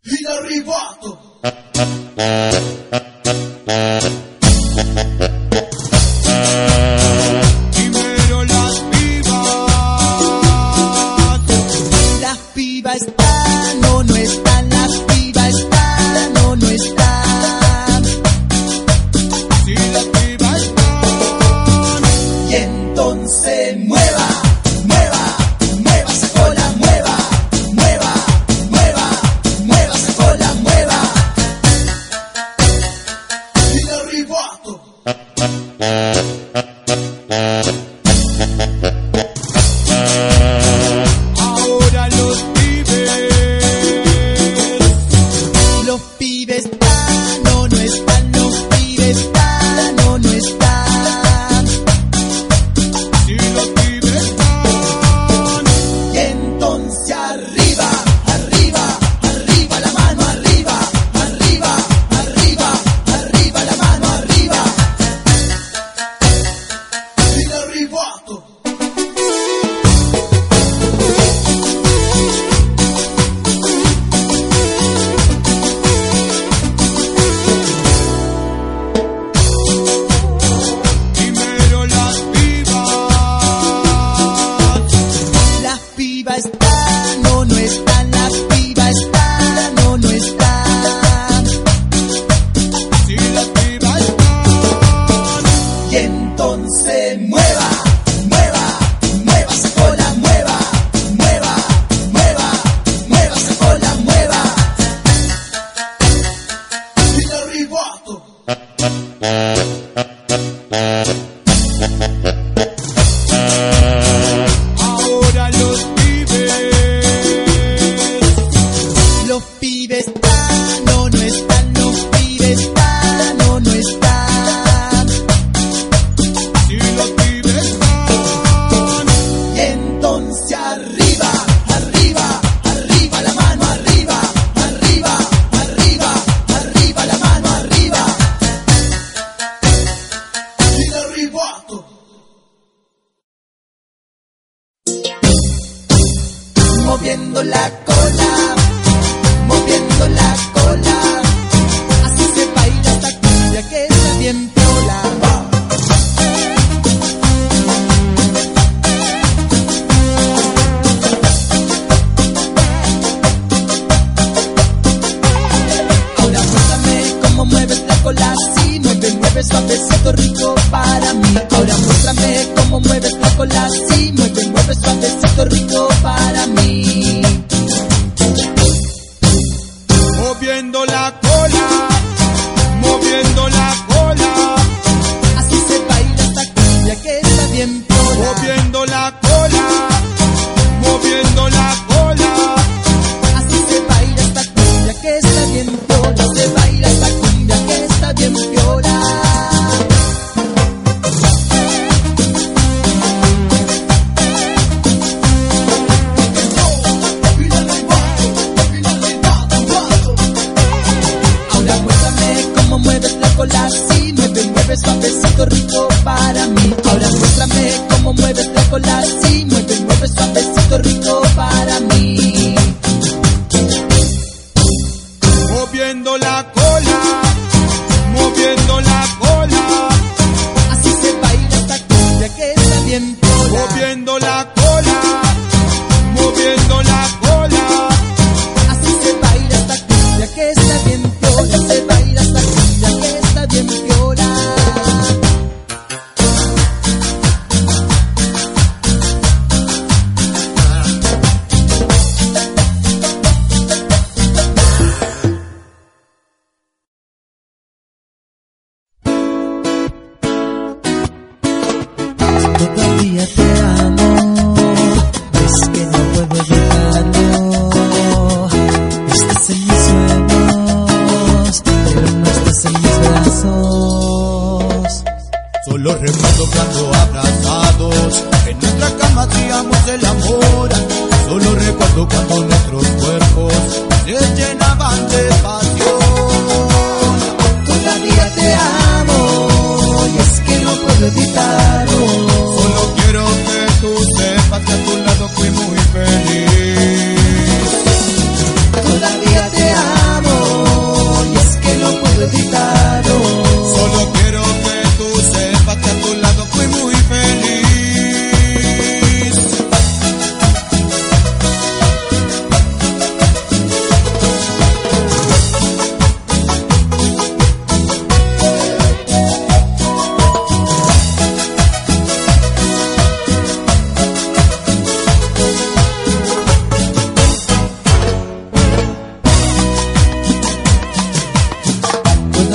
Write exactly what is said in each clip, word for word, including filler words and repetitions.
Inarrivato. Primero las pibas. Las pibas están o no están, las pibas están o no están. Si las pibas están. Y entonces mueva, mueva, mueva esa cola, mueva, mueva, mueva, mueva esa cola, mueva. Inarrivato. Ahora los pibes. Los pibes están o no están, los pibes están o no están. Si los pibes están. Y entonces arriba, arriba, arriba la mano, arriba, arriba, arriba, arriba la mano, arriba. Inarrivato. Primero las pibas. Las pibas están o no están, las pibas están o no están. Si las pibas están. Y entonces mueva, mueva, mueva esa cola, mueva, mueva, mueva, mueva esa cola, mueva. Inarrivato. Ahora los pibes. Los pibes están o no están, los pibes están o no están. Si los pibes están. Y entonces arriba, arriba, arriba la mano, arriba, arriba, arriba, arriba la mano, arriba. Inarrivato. Moviendo la cola, moviendo la cola. Así se baila esta cumbia que está bien piola. Ahora muéstrame cómo mueves la cola, así mueve, mueve suavecito rico para mí. Ahora muéstrame cómo mueves la cola, así mueve, mueve suavecito rico para mí. Moviendo la cola. Moviendo la cola. Así se baila esta cumbia que está bien piola. Moviendo la cola. Moviendo la cola. Así se baila esta cumbia que está bien piola. Se baila esta cumbia que está bien piola. Ahora muéstrame cómo mueves la cola, así mueve, mueve suavecito rico para mí. Ahora muéstrame cómo mueves la cola, así mueve, mueve suavecito rico para mí. Moviendo la cola. Moviendo la cola. Así se baila esta cumbia que está bien piola. Moviendo la cola. Moviendo la cola. Así se baila esta cumbia que está bien piola. Se baila esta cumbia que está bien piola. Todavía te amo, es que no puedo evitarlo. Estás en mis sueños, pero no estás en mis brazos. Solo recuerdo cuando abrazados en nuestra cama hacíamos el amor. Solo recuerdo cuando nuestros cuerpos se llenaban de pasión. Todavía te amo, y es que no puedo evitarlo. Solo quiero que tú sepas que a tu lado fui muy feliz. Todavía te amo.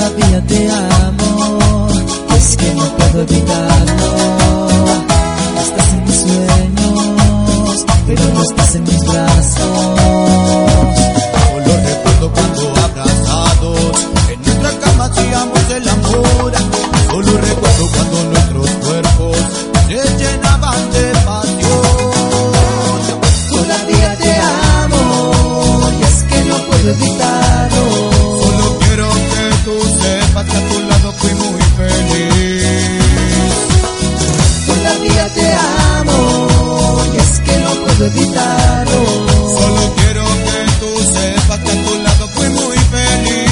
Todavía te amo, es que no puedo evitarlo. Estás en mis sueños, pero no estás en mis brazos. Solo recuerdo cuando abrazados en nuestra cama hacíamos el amor. Solo recuerdo cuando nuestros cuerpos se llenaban de pasión. Todavía te amo, y es que no puedo evitarlo. Solo quiero que tú sepas que a tu lado fui muy feliz. Todavía te amo, y es que no puedo evitarlo. Solo quiero que tú sepas que a tu lado fui muy feliz.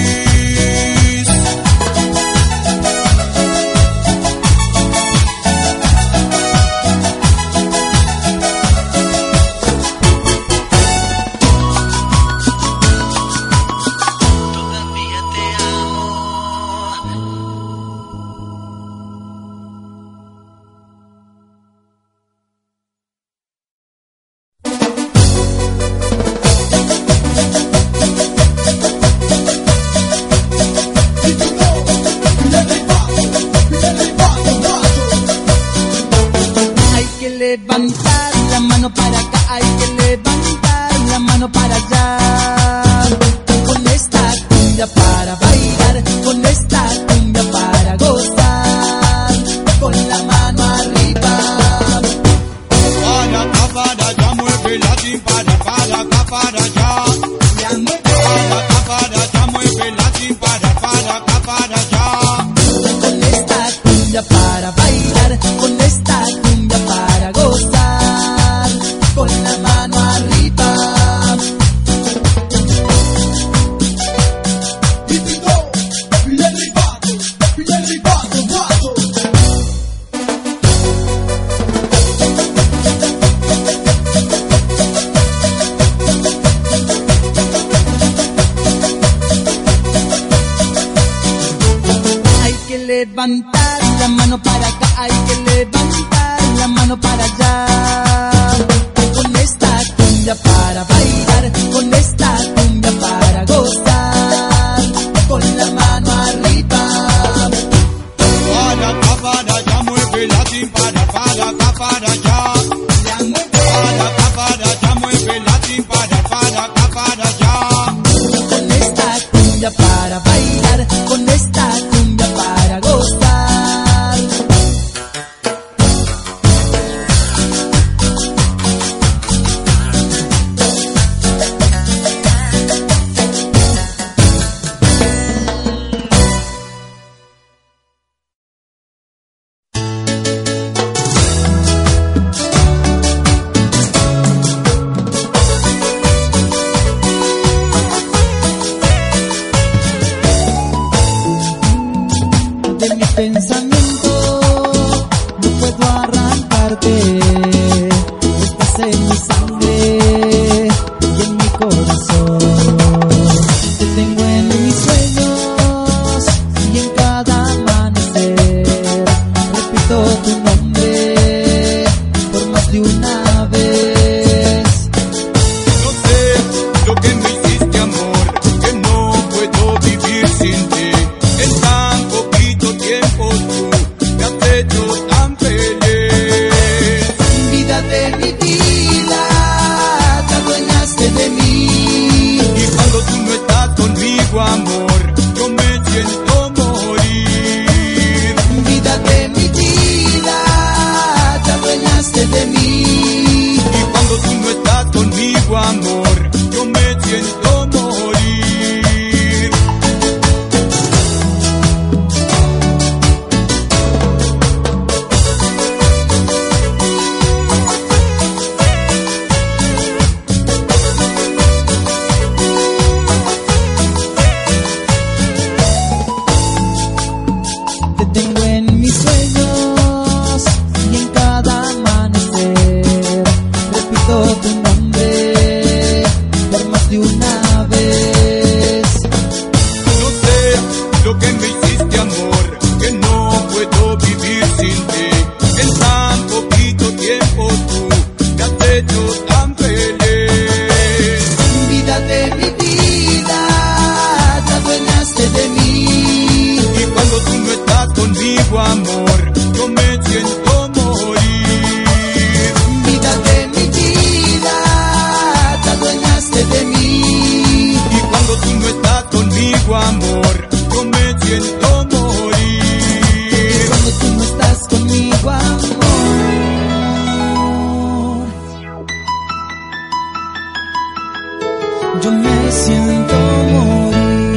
Levantar la mano para acá, hay que levantar la mano para allá. Con esta cumbia para bailar, con esta cumbia para gozar, con la mano arriba. Para acá, para allá, mueve la tímpana, para acá, para allá. Ya mueve. Para acá, para allá, mueve la tímpana, para acá, para allá. Con esta cumbia para bailar, con esta cumbia para gozar, con la mano arriba. Y ti do, il è arrivato, il è arrivato, guardo. Hay que levantar la mano para acá, hay que levantar la mano para allá. Con esta cumbia para bailar, con esta cumbia para gozar, con la mano arriba. Para acá, para allá, mueve la tímpana, para acá, para allá. Ya mueve. Para acá, para allá, mueve la tímpana, para acá, para allá. Con esta cumbia para bailar, con esta cumbia para gozar. De mi pensamiento no puedo arrancarte. Estás en mi sangre y en mi corazón. Te tengo en mis sueños y en cada amanecer. Repito tu nombre por más de una vez. No sé lo que me hiciste, amor, que no puedo vivir sin ti. En tan poquito tiempo tú me has hecho tan feliz. Vida de mi vida, te adueñaste de mí. Y cuando tú no estás conmigo, amor, yo me siento morir. Vida de mi vida, te adueñaste de mí. Y cuando tú no estás conmigo, amor, yo me siento morir. Te tengo en mis sueños y en cada amanecer. Repito tu nombre por más de una vez. No sé lo que me hiciste, amor, que no puedo vivir sin ti. En tan poquito tiempo tú me has hecho tan feliz. Vida de mi vida, te adueñaste de mí. conmigo, amor, yo me siento morir. Vida de mi vida, te adueñaste de mí. Y cuando tú no estás conmigo, amor, yo me siento morir. Cuando tú no estás conmigo, amor, yo me siento morir.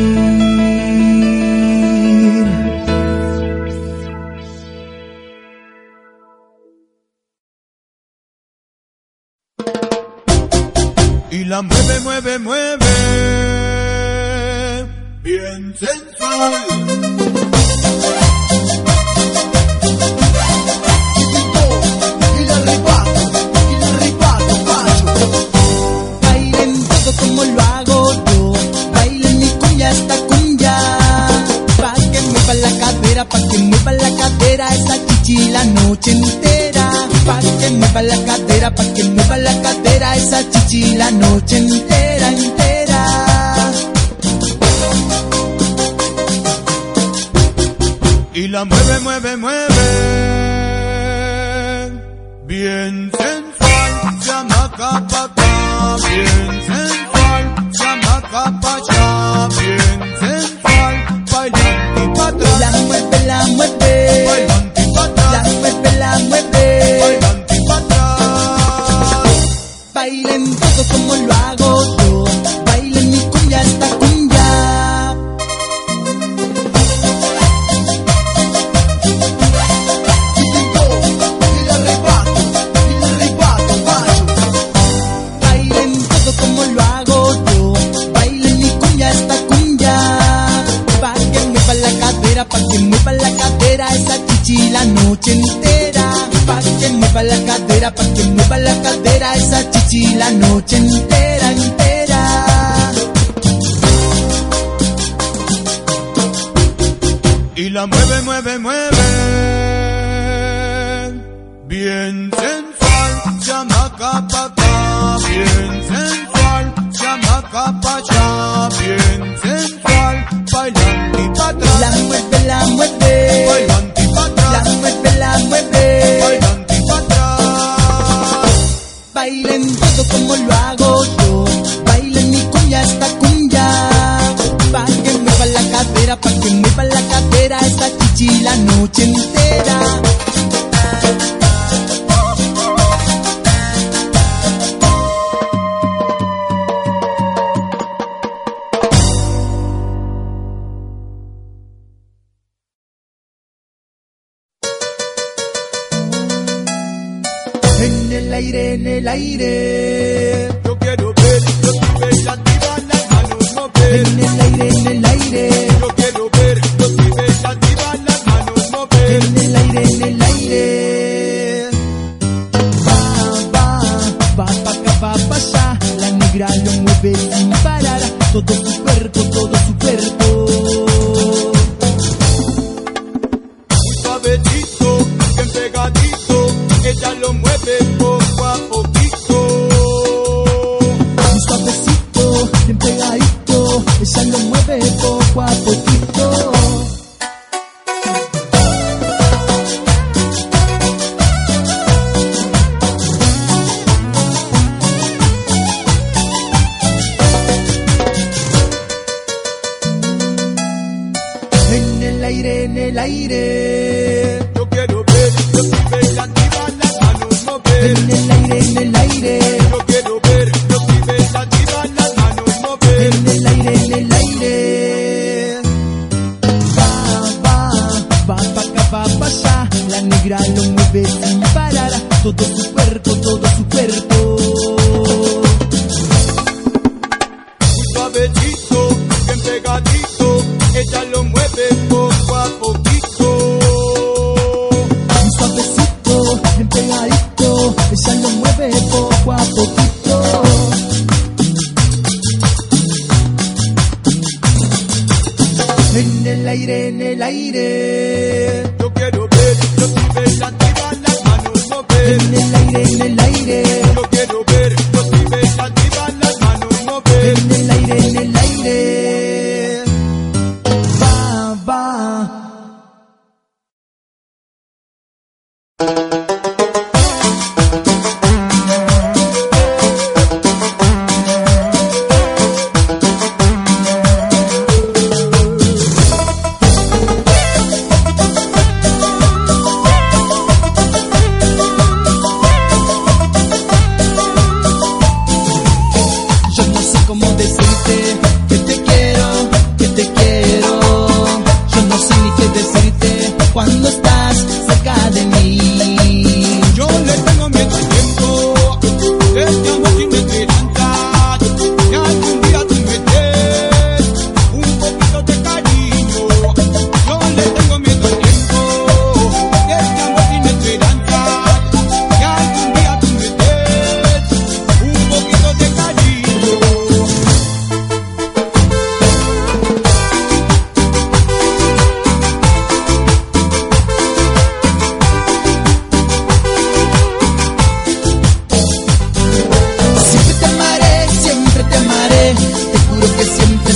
Y la mueve, mueve, mueve, bien sensual. Y la arrebato, y la arrebato, macho. Bailen todo como lo hago yo, bailen mi cumbia esta cumbia, pa' que mueva la cadera, pa' que mueva la cadera esa chichi la noche entera, pa' que mueva la cadera, pa' que mueva la cadera esa chichi la noche entera, entera. Y la mueve, mueve, mueve, bien sensual, se amaca pa' acá, bien sensual, se amaca pa' allá, bien sensual, bailando y pa' atrás, La mueve, la mueve, bailando y pa' la atrás, mueve, la mueve, bailando y pa' atrás. bailen todo como lo hago yo, bailen mi cumbia esta cumbia. Y la arrebato, y la arrebato, macho. Bailen todo como lo hago yo, bailen mi cumbia esta cumbia, pa' que mueva la cadera, pa' que mueva la cadera esa chichi la noche entera, pa' que mueva la cadera, pa' que mueva la cadera esa chichi la noche entera, entera. Y la mueve, mueve, mueve, bien sensual, se amaca pa' acá, bien sensual, se amaca pa' allá, bien sensual, bailando y pa' atrás, La mueve, la mueve, bailando y pa' la atrás, mueve, la mueve, bailando y pa' atrás. bailen todo como lo hago yo, bailen mi cumbia esta cumbia, pa' que mueva la cadera, pa' que mueva la cadera esta chichi la noche entera. En el aire, en el aire, Yo quiero ver los pibes activar las manos mover. en el aire, en el aire, Yo quiero ver los pibes activar las manos mover. en el aire, en el aire. Va, va, va pa' acá, va pa' allá, la negra lo mueve sin parar, todo su cuerpo, todo su cuerpo. Suavecito, bien pegadito, ella lo mueve poco a poquito. Muy suavecito, bien pegadito, ella lo mueve poco a poquito. En el aire, en el aire, Yo quiero ver los pibes activar las manos mover. en el aire, en el aire, Yo quiero ver los pibes activar las manos mover. en el aire, en el aire. Va, va, va pa' acá, va pa' allá, la negra lo mueve sin parar, todo su cuerpo, todo su cuerpo. Muy suavecito, bien pegadito, ella lo mueve poco a poquito. Muy suavecito, bien pegadito, ella lo mueve poco a poquito. En el aire, en el aire, Yo quiero ver los pibes activar las manos mover. en el aire, en el aire, Yo quiero ver los pibes activar las manos mover. en el aire, en el aire. Va, va,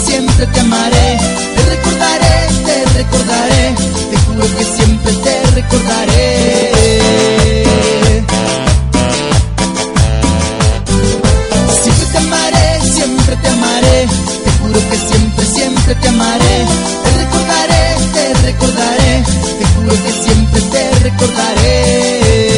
siempre te amaré. Te recordaré, te recordaré, te juro que siempre te recordaré. Siempre te amaré, siempre te amaré, te juro que siempre, siempre te amaré. Te recordaré, te recordaré, te juro que siempre te recordaré.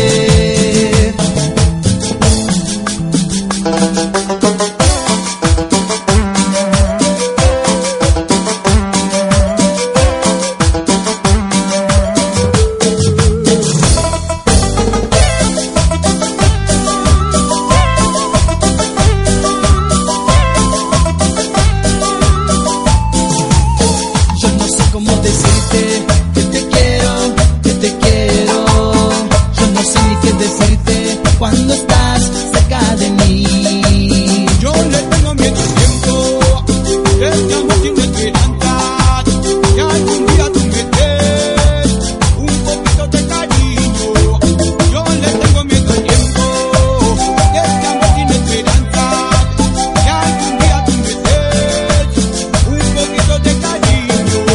Cuando estás cerca de mí, yo le tengo miedo al tiempo, este amor sin esperanza, que algún día tú me des un poquito de cariño. Yo le tengo miedo al tiempo, este amor sin esperanza, que algún día tú me des un poquito de cariño.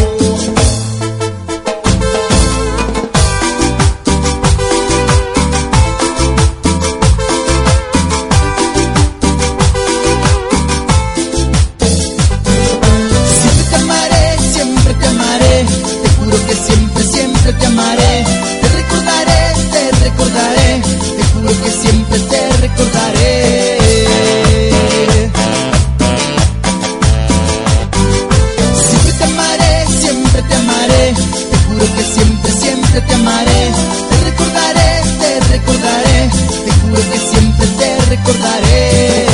siempre, siempre te amaré. Te recordaré, te recordaré, te juro que siempre te recordaré. Siempre te amaré, siempre te amaré, te juro que siempre, siempre te amaré. Te recordaré, te recordaré, te juro que siempre te recordaré.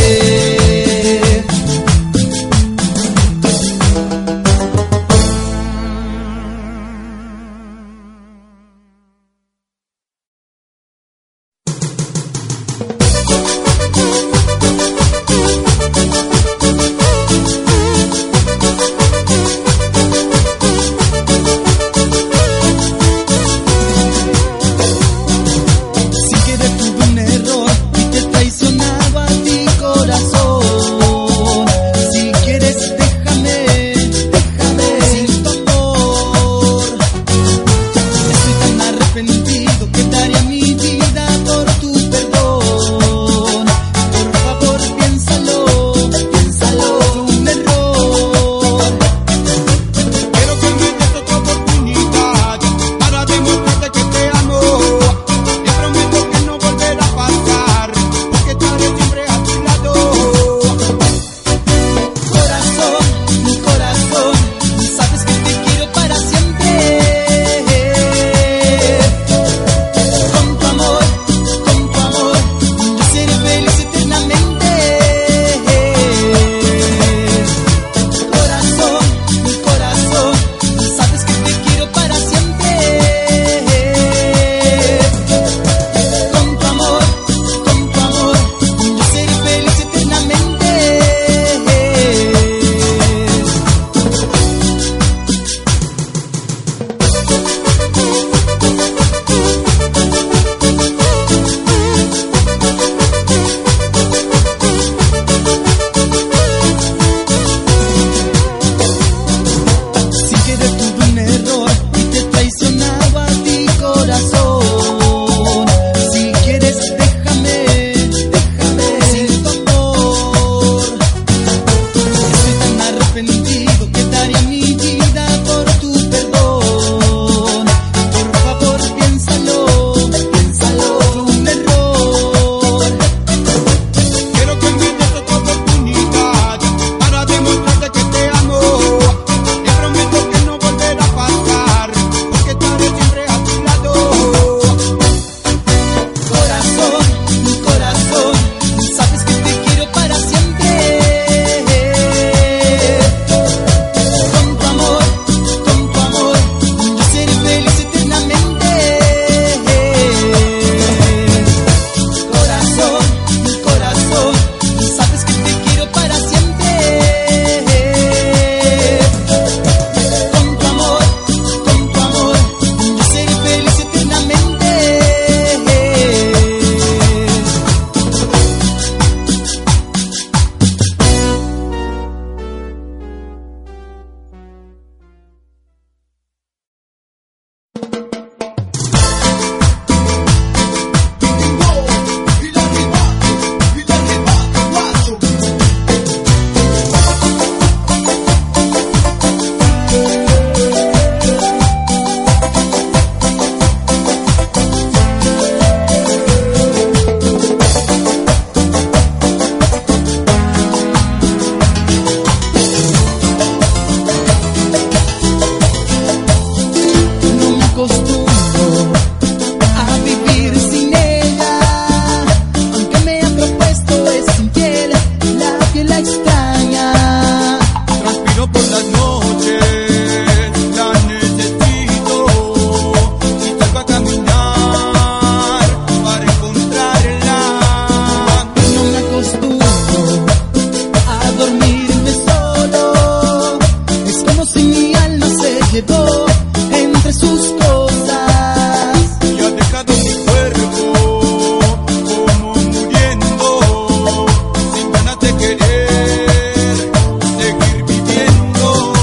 llevó entre sus cosas. Y ha dejado mi cuerpo como muriendo, sin ganas de querer seguir viviendo.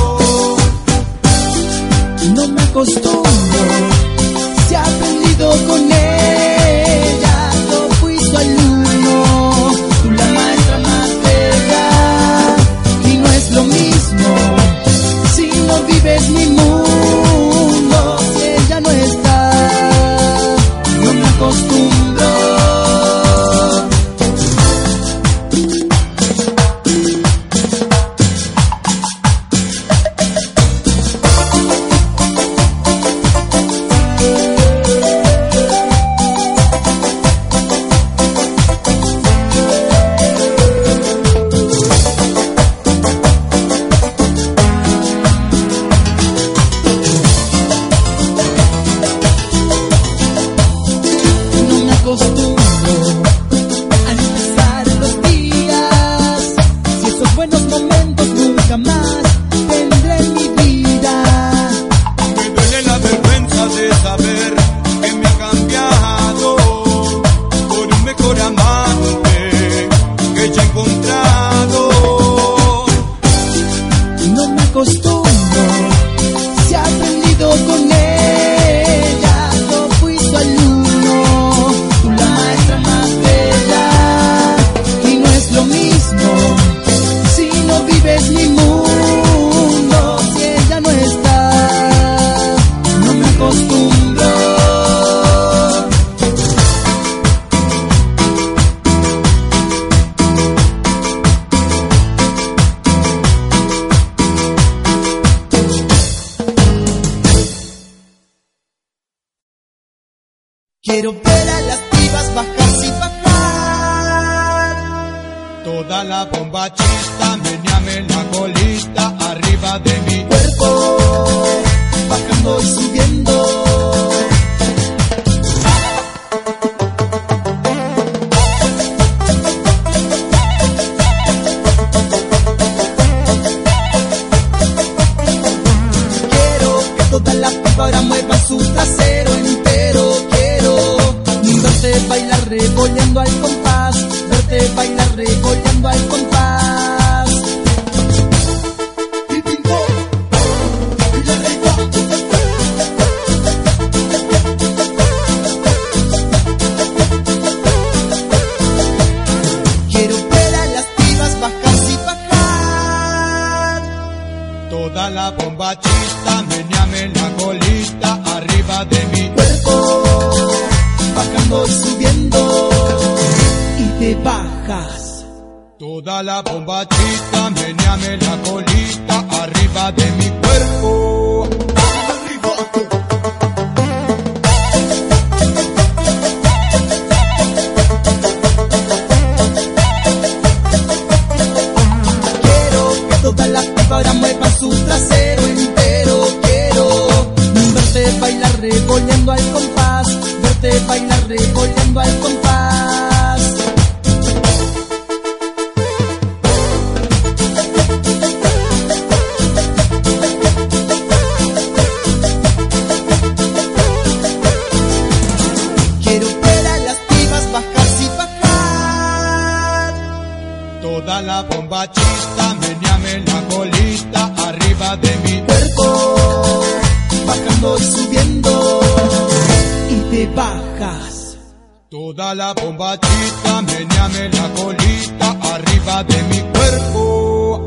No me acostumbro, se ha aprendido con ella. Yo fui su alumno, tú la maestra más bella. Y no es lo mismo si no vives mi mundo, si ella no está. No me acostumbro. No me acostumbro a empezar los días. Si esos buenos momentos nunca más tendré en mi vida. Me duele la vergüenza de saber que me ha cambiado por un mejor amante que ya he encontrado. No me acostumbro, se ha aprendido con ella. Yo fui su alumno, tú la maestra más bella. Y no es lo mismo si no vives mi mundo, si ella no está. No me acostumbro. Quiero ver a las pibas bajar y bajar. Toda la bomba chista, meneame la colita arriba de mi Cuerpo bajando y subiendo. Quiero que toda la piba ahora mueva su trasero entero. Quiero verte bailar regoleando al compás, verte bailar regoleando al compás. Y ping pong, y la reina. Quiero ver a las pibas bajar y bajar. toda la bomba chista, meneame la colita arriba de mi Cuerpo bajando y subiendo. Y te bajas. Toda la bomba chista, meneame la colita arriba de mi cuerpo. Quiero que toda la piba ahora mueva su trasero entero. Quiero verte bailar regoleando al compás, verte bailar regoleando al compás. Quiero ver a las pibas bajar y bajar. Toda la bomba chista, meneame la colita arriba de mi Cuerpo bajando y subiendo. Y te bajas. Toda la bomba chista, meneame la colita arriba de mi cuerpo.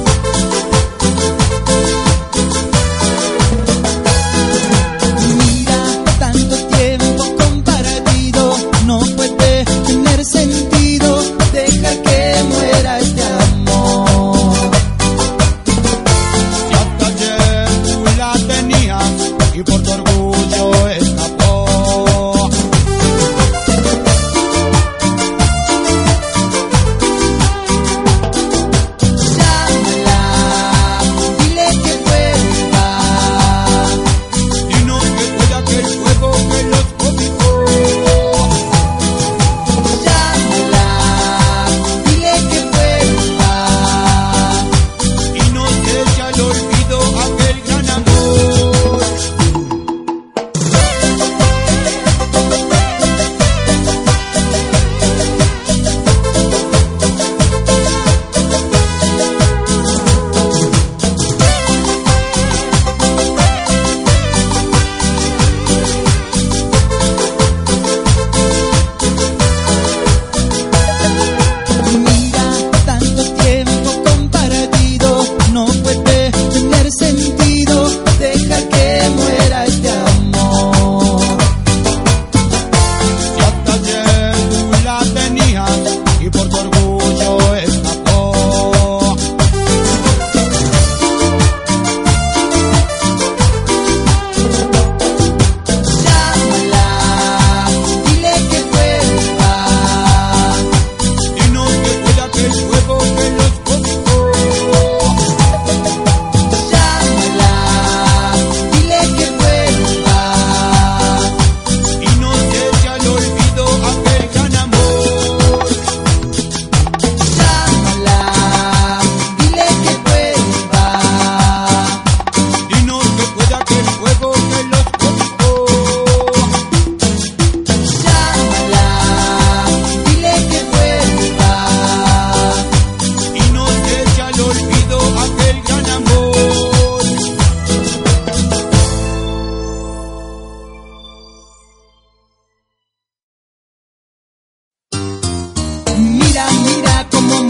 Mira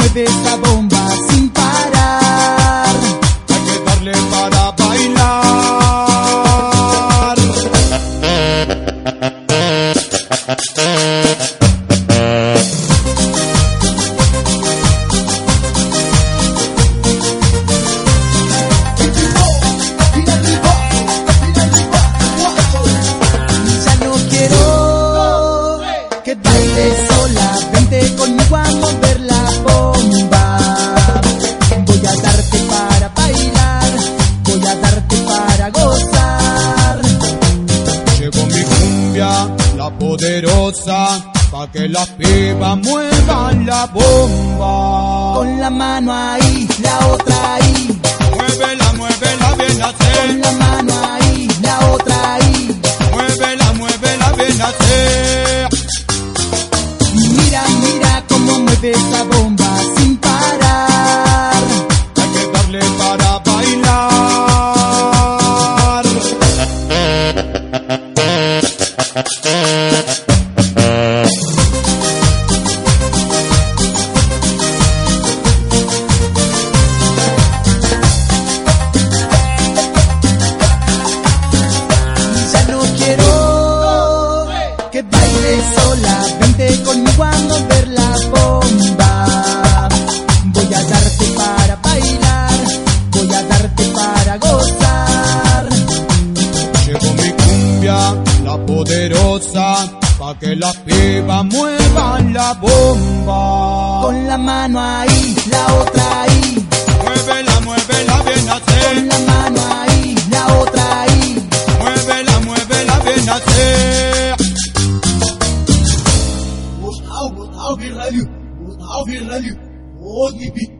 mueve esa bomba sin parar. Hay que darle para bailar. Ya no quiero que bailes sola, vente conmigo a mover la bomba. Voy a darte para bailar, voy a darte para gozar. Llegó mi cumbia, la poderosa, pa' que las pibas muevan la bomba. Con la mano ahí, la otra ahí, Muévela, muévela bien con hacer. la mano ahí, la otra ahí. Muévela, muévela bien hacer. Mira, mira cómo mueve esa bomba sin parar. Hay que darle para bailar. Ya no quiero que bailes sola, vente conmigo a mover la bomba. Voy a darte para bailar, voy a darte para gozar. Llegó mi cumbia, la poderosa, pa' que las pibas muevan la bomba. Con la mano ahí, la otra ahí, Muévela, muévela bien hacer. con la mano ahí, la otra ahí. Muévela, muévela bien hacer. What how what how we radio? What how we radio? Oh,